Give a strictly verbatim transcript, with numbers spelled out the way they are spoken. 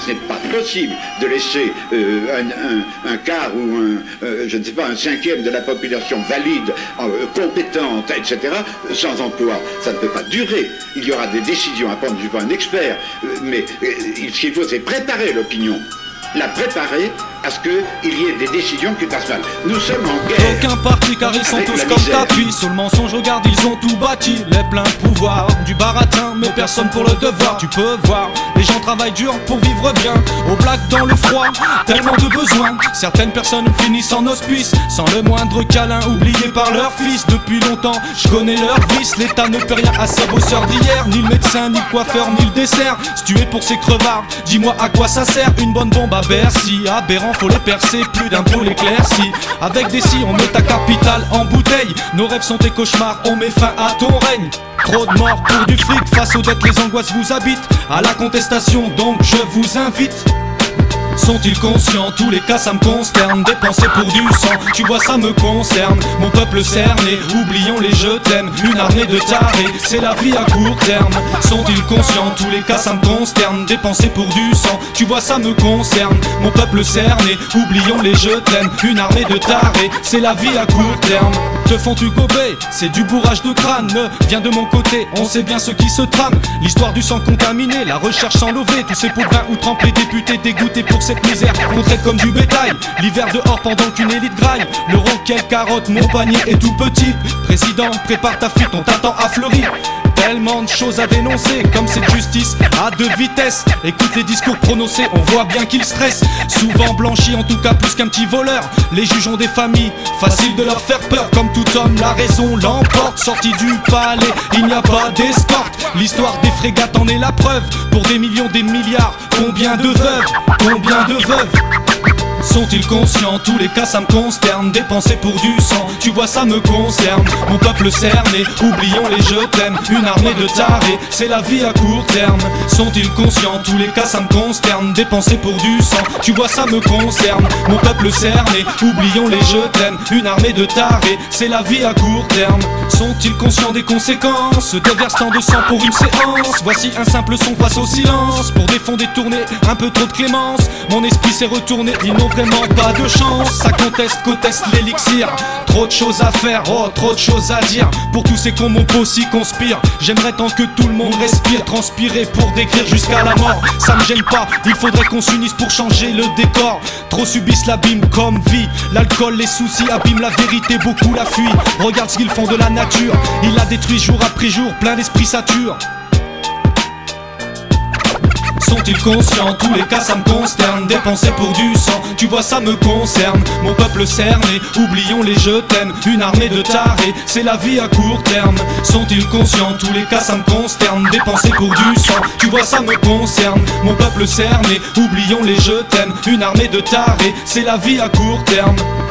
Ce n'est pas possible de laisser euh, un, un, un quart ou un, euh, je ne sais pas, un cinquième de la population valide, euh, compétente, et cetera, sans emploi. Ça ne peut pas durer. Il y aura des décisions à prendre. Je ne suis pas un expert, euh, mais euh, ce qu'il faut, c'est préparer l'opinion. La préparer à ce qu'il y ait des décisions qui passent mal. Nous sommes en guerre. Aucun parti car ils sont avec tous la comme misère. tapis. Sur le mensonge, regarde, ils ont tout bâti. Les pleins pouvoirs, du baratin, mais personne pour le devoir. Tu peux voir, les gens travaillent dur pour vivre bien. Au black dans le froid, tellement de besoins. Certaines personnes finissent en hospice, sans le moindre câlin, oubliés par leur fils. Depuis longtemps, je connais leur vice. L'État ne peut rien à ces bosseurs d'hier. Ni le médecin, ni le coiffeur, ni le dessert. Si tu es pour ces crevards, dis-moi à quoi ça sert. Une bonne bombe à Bercy, aberrant, faut les percer. Plus d'un pôle éclairci. Avec des si, on met ta capitale en bouteille. Nos rêves sont tes cauchemars, on met fin à ton règne. Trop de morts pour du fric, face aux dettes les angoisses vous habitent. À la contestation donc je vous invite. Sont-ils conscients? Tous les cas ça me consterne. Dépenser pour du sang, tu vois ça me concerne. Mon peuple cerné, oublions les je t'aime. Une armée de tarés, c'est la vie à court terme. Sont-ils conscients? Tous les cas ça me consterne. Dépenser pour du sang, tu vois ça me concerne. Mon peuple cerné, oublions les je t'aime. Une armée de tarés, c'est la vie à court terme. Te font-tu gober? C'est du bourrage de crâne. Viens de mon côté, on sait bien ce qui se trame. L'histoire du sang contaminé, la recherche sans lever. Tous ces poudrins où trempent les députés dégoûtés pour cette misère, on traite comme du bétail. L'hiver dehors pendant qu'une élite graille. Le roquet carotte, mon panier est tout petit. Président, prépare ta fuite, on t'attend à fleurir. Tellement de choses à dénoncer, comme cette justice à deux vitesses. Écoute les discours prononcés, on voit bien qu'ils stressent. Souvent blanchis, en tout cas plus qu'un petit voleur. Les juges ont des familles, facile de leur faire peur. Comme tout homme, la raison l'emporte. Sorti du palais, il n'y a pas d'escorte. L'histoire des frégates en est la preuve. Pour des millions, des milliards, combien de veuves? Combien de veuves? Sont-ils conscients? Tous les cas ça me consterne. Dépenser pour du sang, tu vois ça me concerne. Mon peuple cerné, oublions les je t'aime. Une armée de tarés, c'est la vie à court terme. Sont-ils conscients? Tous les cas ça me consterne. Dépenser pour du sang, tu vois ça me concerne. Mon peuple cerné, oublions les je t'aime. Une armée de tarés, c'est la vie à court terme. Sont-ils conscients des conséquences? Déversant de sang pour une séance. Voici un simple son face au silence. Pour des fonds détournés, un peu trop de clémence. Mon esprit s'est retourné, ils n'ont vraiment pas de chance. Ça conteste, conteste l'élixir. Trop de choses à faire, oh trop de choses à dire. Pour tous ces cons mon pot s'y conspire. J'aimerais tant que tout le monde respire. Transpirer pour décrire jusqu'à la mort. Ça me gêne pas, il faudrait qu'on s'unisse pour changer le décor. Trop subissent l'abîme comme vie. L'alcool, les soucis abîment la vérité, beaucoup la fuient. Regarde ce qu'ils font de la nature. Ils la détruisent jour après jour, plein d'esprit sature. Sont-ils conscients? Tous les cas ça me consterne. Dépenser pour du sang, tu vois ça me concerne. Mon peuple cerné, oublions les je t'aime. Une armée de tarés, c'est la vie à court terme. Sont-ils conscients? Tous les cas ça me consterne. Dépenser pour du sang, tu vois ça me concerne. Mon peuple cerné, oublions les je t'aime. Une armée de tarés, c'est la vie à court terme.